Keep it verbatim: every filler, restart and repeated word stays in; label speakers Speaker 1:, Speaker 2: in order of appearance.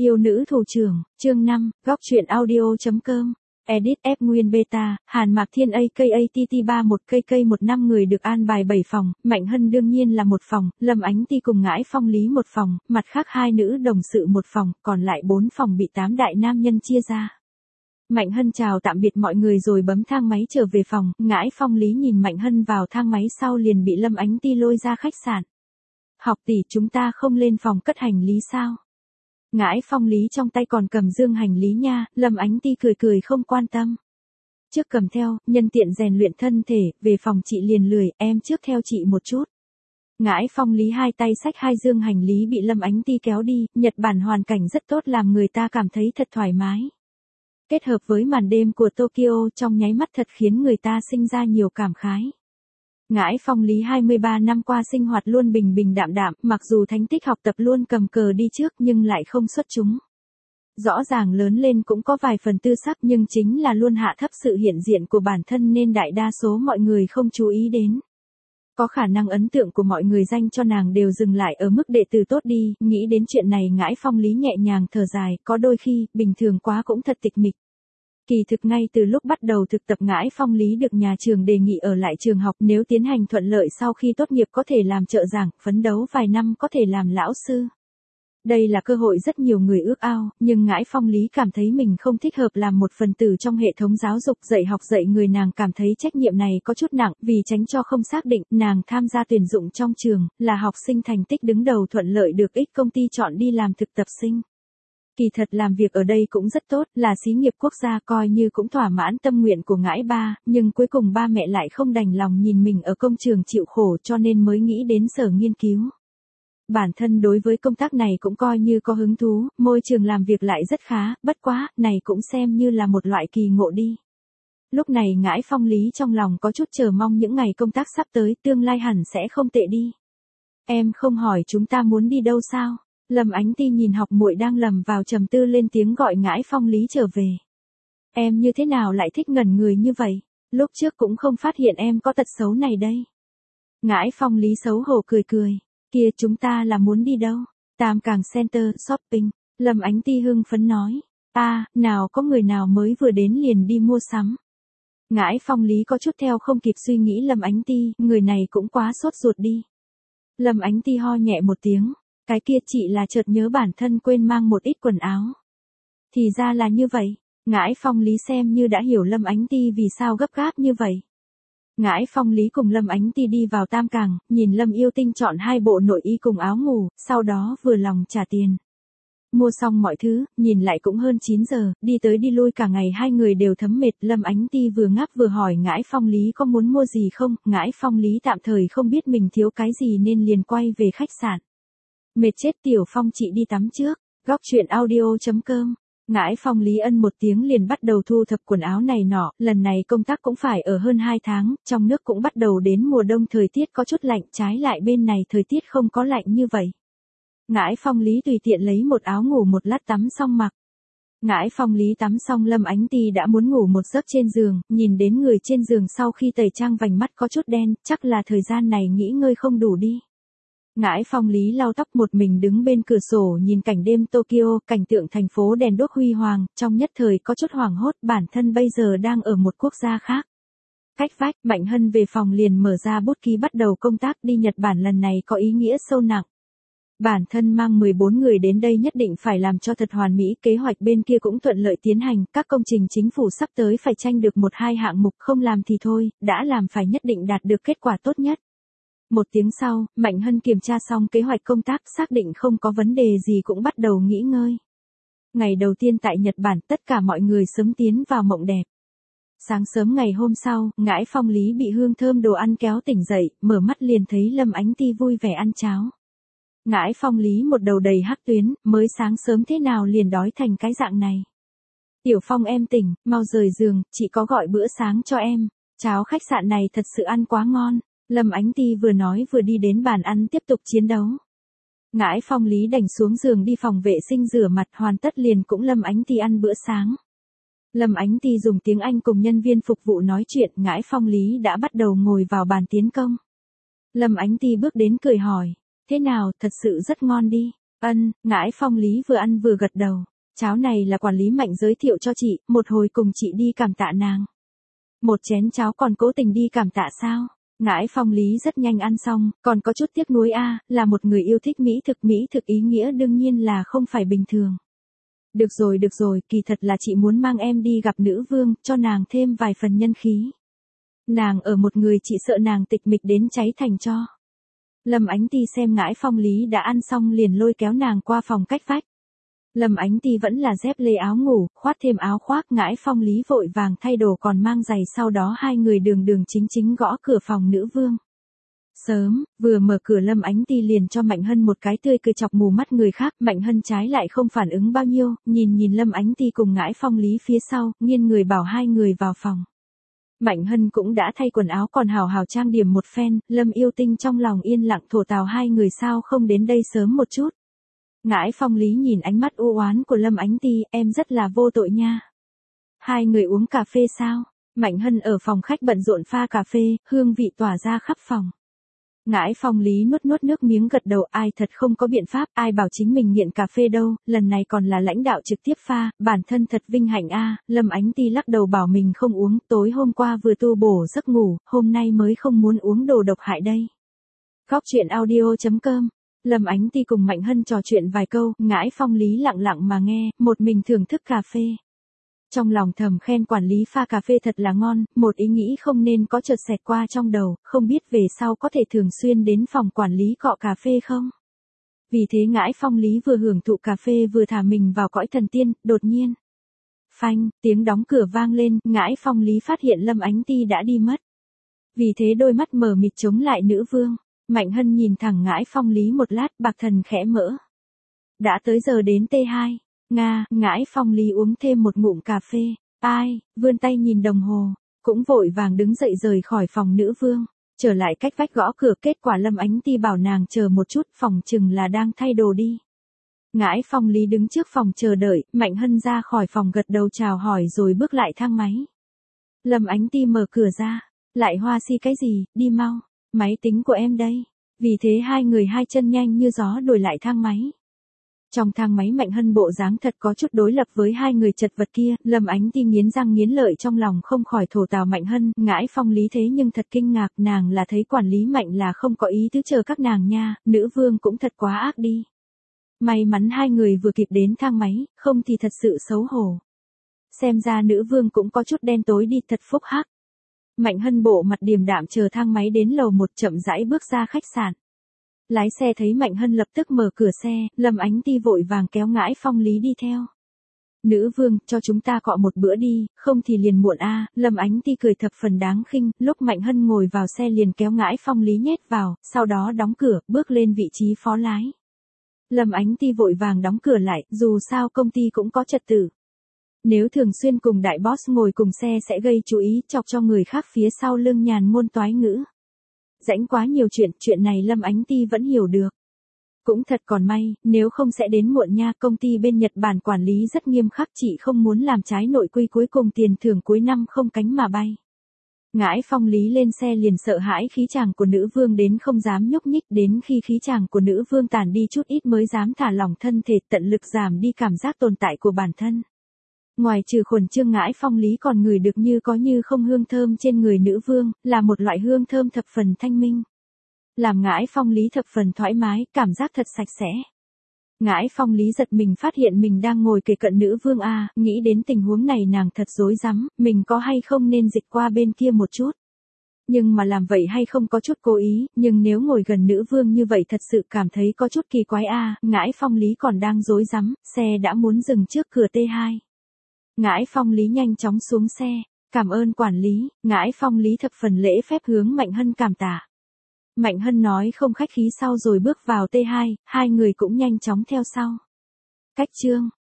Speaker 1: Yêu nữ thủ trưởng, chương năm, góc truyện audio.com. Edit F Nguyên Beta, Hàn Mạc Thiên a ca a tê tê ba một ca ca một năm người được an bài bảy phòng, Mạnh Hân đương nhiên là một phòng, Lâm Ánh Ti cùng Ngãi Phong Lý một phòng, mặt khác hai nữ đồng sự một phòng, còn lại bốn phòng bị tám đại nam nhân chia ra. Mạnh Hân chào tạm biệt mọi người rồi bấm thang máy trở về phòng, Ngãi Phong Lý nhìn Mạnh Hân vào thang máy sau liền bị Lâm Ánh Ti lôi ra khách sạn. Học tỷ, chúng ta không lên phòng cất hành lý sao? Ngãi Phong Lý trong tay còn cầm dương hành lý nha, Lâm Ánh Ti cười cười không quan tâm. Trước cầm theo, nhân tiện rèn luyện thân thể, về phòng chị liền lười, em trước theo chị một chút. Ngãi Phong Lý hai tay xách hai dương hành lý bị Lâm Ánh Ti kéo đi, Nhật Bản hoàn cảnh rất tốt làm người ta cảm thấy thật thoải mái. Kết hợp với màn đêm của Tokyo trong nháy mắt thật khiến người ta sinh ra nhiều cảm khái. Ngãi Phong Lý hai mươi ba năm qua sinh hoạt luôn bình bình đạm đạm, mặc dù thành tích học tập luôn cầm cờ đi trước nhưng lại không xuất chúng. Rõ ràng lớn lên cũng có vài phần tư sắc nhưng chính là luôn hạ thấp sự hiện diện của bản thân nên đại đa số mọi người không chú ý đến. Có khả năng ấn tượng của mọi người dành cho nàng đều dừng lại ở mức đệ tử tốt đi, nghĩ đến chuyện này Ngãi Phong Lý nhẹ nhàng thở dài, có đôi khi, bình thường quá cũng thật tịch mịch. Kỳ thực ngay từ lúc bắt đầu thực tập Ngãi Phong Lý được nhà trường đề nghị ở lại trường học nếu tiến hành thuận lợi sau khi tốt nghiệp có thể làm trợ giảng, phấn đấu vài năm có thể làm lão sư. Đây là cơ hội rất nhiều người ước ao, nhưng Ngãi Phong Lý cảm thấy mình không thích hợp làm một phần tử trong hệ thống giáo dục dạy học dạy người nàng cảm thấy trách nhiệm này có chút nặng, vì tránh cho không xác định, nàng tham gia tuyển dụng trong trường, là học sinh thành tích đứng đầu thuận lợi được ích công ty chọn đi làm thực tập sinh. Kỳ thật làm việc ở đây cũng rất tốt, là xí nghiệp quốc gia coi như cũng thỏa mãn tâm nguyện của Ngãi ba, nhưng cuối cùng ba mẹ lại không đành lòng nhìn mình ở công trường chịu khổ cho nên mới nghĩ đến sở nghiên cứu. Bản thân đối với công tác này cũng coi như có hứng thú, môi trường làm việc lại rất khá, bất quá, này cũng xem như là một loại kỳ ngộ đi. Lúc này Ngãi Phong Lý trong lòng có chút chờ mong những ngày công tác sắp tới, tương lai hẳn sẽ không tệ đi. Em không hỏi chúng ta muốn đi đâu sao? Lâm Ánh Ti nhìn học muội đang lầm vào trầm tư lên tiếng gọi Ngãi Phong Lý trở về. Em như thế nào lại thích ngẩn người như vậy? Lúc trước cũng không phát hiện em có tật xấu này đây. Ngãi Phong Lý xấu hổ cười cười. Kia chúng ta là muốn đi đâu? Tam Càng Center Shopping. Lâm Ánh Ti hưng phấn nói. À, nào có người nào mới vừa đến liền đi mua sắm. Ngãi Phong Lý có chút theo không kịp suy nghĩ Lâm Ánh Ti, người này cũng quá sốt ruột đi. Lâm Ánh Ti ho nhẹ một tiếng. Cái kia chị là chợt nhớ bản thân quên mang một ít quần áo. Thì ra là như vậy. Ngãi Phong Lý xem như đã hiểu Lâm Ánh Ti vì sao gấp gáp như vậy. Ngãi Phong Lý cùng Lâm Ánh Ti đi vào Tam Càng, nhìn Lâm Yêu Tinh chọn hai bộ nội y cùng áo ngủ, sau đó vừa lòng trả tiền. Mua xong mọi thứ, nhìn lại cũng hơn chín giờ, đi tới đi lui cả ngày hai người đều thấm mệt. Lâm Ánh Ti vừa ngáp vừa hỏi Ngãi Phong Lý có muốn mua gì không, Ngãi Phong Lý tạm thời không biết mình thiếu cái gì nên liền quay về khách sạn. Mệt chết Tiểu Phong chị đi tắm trước, góc truyện audio.com. Ngãi Phong Lý ân một tiếng liền bắt đầu thu thập quần áo này nọ, lần này công tác cũng phải ở hơn hai tháng, trong nước cũng bắt đầu đến mùa đông thời tiết có chút lạnh, trái lại bên này thời tiết không có lạnh như vậy. Ngãi Phong Lý tùy tiện lấy một áo ngủ một lát tắm xong mặc. Ngãi Phong Lý tắm xong Lâm Ánh Ti đã muốn ngủ một giấc trên giường, nhìn đến người trên giường sau khi tẩy trang vành mắt có chút đen, chắc là thời gian này nghỉ ngơi không đủ đi. Ngãi Phong Lý lau tóc một mình đứng bên cửa sổ nhìn cảnh đêm Tokyo, cảnh tượng thành phố đèn đuốc huy hoàng, trong nhất thời có chút hoảng hốt, bản thân bây giờ đang ở một quốc gia khác. Cách vách, Mạnh Hân về phòng liền mở ra bút ký bắt đầu công tác đi Nhật Bản lần này có ý nghĩa sâu nặng. Bản thân mang mười bốn người đến đây nhất định phải làm cho thật hoàn mỹ, kế hoạch bên kia cũng thuận lợi tiến hành, các công trình chính phủ sắp tới phải tranh được một hai hạng mục, không làm thì thôi, đã làm phải nhất định đạt được kết quả tốt nhất. Một tiếng sau, Mạnh Hân kiểm tra xong kế hoạch công tác, xác định không có vấn đề gì cũng bắt đầu nghỉ ngơi. Ngày đầu tiên tại Nhật Bản, tất cả mọi người sớm tiến vào mộng đẹp. Sáng sớm ngày hôm sau, Ngãi Phong Lý bị hương thơm đồ ăn kéo tỉnh dậy, mở mắt liền thấy Lâm Ánh Ti vui vẻ ăn cháo. Ngãi Phong Lý một đầu đầy hắc tuyến, mới sáng sớm thế nào liền đói thành cái dạng này. Tiểu Phong em tỉnh, mau rời giường, chị có gọi bữa sáng cho em, cháo khách sạn này thật sự ăn quá ngon. Lâm Ánh Ti vừa nói vừa đi đến bàn ăn tiếp tục chiến đấu. Ngãi Phong Lý đành xuống giường đi phòng vệ sinh rửa mặt hoàn tất liền cũng Lâm Ánh Ti ăn bữa sáng. Lâm Ánh Ti dùng tiếng Anh cùng nhân viên phục vụ nói chuyện, Ngãi Phong Lý đã bắt đầu ngồi vào bàn tiến công. Lâm Ánh Ti bước đến cười hỏi, thế nào, thật sự rất ngon đi. Ân, Ngãi Phong Lý vừa ăn vừa gật đầu. Cháo này là quản lý Mạnh giới thiệu cho chị, một hồi cùng chị đi cảm tạ nàng. Một chén cháo còn cố tình đi cảm tạ sao? Ngãi Phong Lý rất nhanh ăn xong, còn có chút tiếc nuối a, là một người yêu thích mỹ thực mỹ thực ý nghĩa đương nhiên là không phải bình thường. Được rồi được rồi, kỳ thật là chị muốn mang em đi gặp nữ vương, cho nàng thêm vài phần nhân khí. Nàng ở một người chị sợ nàng tịch mịch đến cháy thành tro. Lâm Ánh Ti xem Ngãi Phong Lý đã ăn xong liền lôi kéo nàng qua phòng cách vách. Lâm Ánh Ti vẫn là dép lê áo ngủ, khoát thêm áo khoác. Ngãi Phong Lý vội vàng thay đồ còn mang giày, sau đó hai người đường đường chính chính gõ cửa phòng nữ vương. Sớm, vừa mở cửa Lâm Ánh Ti liền cho Mạnh Hân một cái tươi cười chọc mù mắt người khác. Mạnh Hân trái lại không phản ứng bao nhiêu, nhìn nhìn Lâm Ánh Ti cùng Ngãi Phong Lý phía sau, nghiêng người bảo hai người vào phòng. Mạnh Hân cũng đã thay quần áo còn hào hào trang điểm một phen. Lâm Yêu Tinh trong lòng yên lặng thổ tào hai người sao không đến đây sớm một chút. Ngãi Phong Lý nhìn ánh mắt u oán của Lâm Ánh Ti, em rất là vô tội nha. Hai người uống cà phê sao? Mạnh Hân ở phòng khách bận rộn pha cà phê, hương vị tỏa ra khắp phòng. Ngãi Phong Lý nuốt nuốt nước miếng gật đầu, ai thật không có biện pháp, ai bảo chính mình nghiện cà phê đâu, lần này còn là lãnh đạo trực tiếp pha, bản thân thật vinh hạnh a. Lâm Ánh Ti lắc đầu bảo mình không uống, tối hôm qua vừa tu bổ giấc ngủ, hôm nay mới không muốn uống đồ độc hại đây. Góc truyện audio chấm com. Lâm Ánh Ti cùng Mạnh Hân trò chuyện vài câu, Ngãi Phong Lý lặng lặng mà nghe, một mình thưởng thức cà phê. Trong lòng thầm khen quản lý pha cà phê thật là ngon, một ý nghĩ không nên có chợt xẹt qua trong đầu, không biết về sau có thể thường xuyên đến phòng quản lý cọ cà phê không? Vì thế Ngãi Phong Lý vừa hưởng thụ cà phê vừa thả mình vào cõi thần tiên, đột nhiên. Phanh, tiếng đóng cửa vang lên, Ngãi Phong Lý phát hiện Lâm Ánh Ti đã đi mất. Vì thế đôi mắt mờ mịt chống lại nữ vương. Mạnh Hân nhìn thẳng Ngãi Phong Lý một lát, bạc thần khẽ mở. Đã tới giờ đến tê hai. Nga, Ngãi Phong Lý uống thêm một ngụm cà phê. Ai, vươn tay nhìn đồng hồ, cũng vội vàng đứng dậy rời khỏi phòng nữ vương. Trở lại cách vách gõ cửa, kết quả Lâm Ánh Ti bảo nàng chờ một chút, phòng chừng là đang thay đồ đi. Ngãi Phong Lý đứng trước phòng chờ đợi, Mạnh Hân ra khỏi phòng gật đầu chào hỏi rồi bước lại thang máy. Lâm Ánh Ti mở cửa ra, lại hoa si cái gì, đi mau, máy tính của em đây. Vì thế hai người hai chân nhanh như gió đuổi lại thang máy. Trong thang máy Mạnh Hân bộ dáng thật có chút đối lập với hai người chật vật kia, Lâm Ánh Ti nghiến răng nghiến lợi trong lòng không khỏi thổ tào Mạnh Hân. Ngãi Phong Lý thế nhưng thật kinh ngạc, nàng là thấy quản lý Mạnh là không có ý tứ chờ các nàng nha, nữ vương cũng thật quá ác đi. May mắn hai người vừa kịp đến thang máy, không thì thật sự xấu hổ. Xem ra nữ vương cũng có chút đen tối đi, thật phúc hắc. Mạnh Hân bộ mặt điềm đạm chờ thang máy đến lầu một chậm rãi bước ra khách sạn. Lái xe thấy Mạnh Hân lập tức mở cửa xe, Lâm Ánh Ti vội vàng kéo Ngãi Phong Lý đi theo. Nữ vương, cho chúng ta cọ một bữa đi, không thì liền muộn a. Lâm Ánh Ti cười thập phần đáng khinh, lúc Mạnh Hân ngồi vào xe liền kéo Ngãi Phong Lý nhét vào, sau đó đóng cửa, bước lên vị trí phó lái. Lâm Ánh Ti vội vàng đóng cửa lại, dù sao công ty cũng có trật tự. Nếu thường xuyên cùng đại boss ngồi cùng xe sẽ gây chú ý, chọc cho người khác phía sau lưng nhàn ngôn toái ngữ. Rãnh quá nhiều chuyện, chuyện này Lâm Ánh Ti vẫn hiểu được. Cũng thật còn may, nếu không sẽ đến muộn nha, công ty bên Nhật Bản quản lý rất nghiêm khắc, chị không muốn làm trái nội quy, cuối cùng tiền thưởng cuối năm không cánh mà bay. Ngãi Phong Lý lên xe liền sợ hãi khí chàng của nữ vương đến không dám nhúc nhích, đến khi khí chàng của nữ vương tàn đi chút ít mới dám thả lỏng thân thể, tận lực giảm đi cảm giác tồn tại của bản thân. Ngoài trừ khuẩn trương, Ngãi Phong Lý còn ngửi được như có như không hương thơm trên người nữ vương, là một loại hương thơm thập phần thanh minh. Làm Ngãi Phong Lý thập phần thoải mái, cảm giác thật sạch sẽ. Ngãi Phong Lý giật mình phát hiện mình đang ngồi kề cận nữ vương a, nghĩ đến tình huống này nàng thật rối rắm, mình có hay không nên dịch qua bên kia một chút. Nhưng mà làm vậy hay không có chút cố ý, nhưng nếu ngồi gần nữ vương như vậy thật sự cảm thấy có chút kỳ quái a. Ngãi Phong Lý còn đang rối rắm, xe đã muốn dừng trước cửa tê hai. Ngãi Phong Lý nhanh chóng xuống xe, cảm ơn quản lý. Ngãi Phong Lý thập phần lễ phép hướng Mạnh Hân cảm tạ. Mạnh Hân nói không khách khí sau rồi bước vào tê hai, hai người cũng nhanh chóng theo sau. Cách chương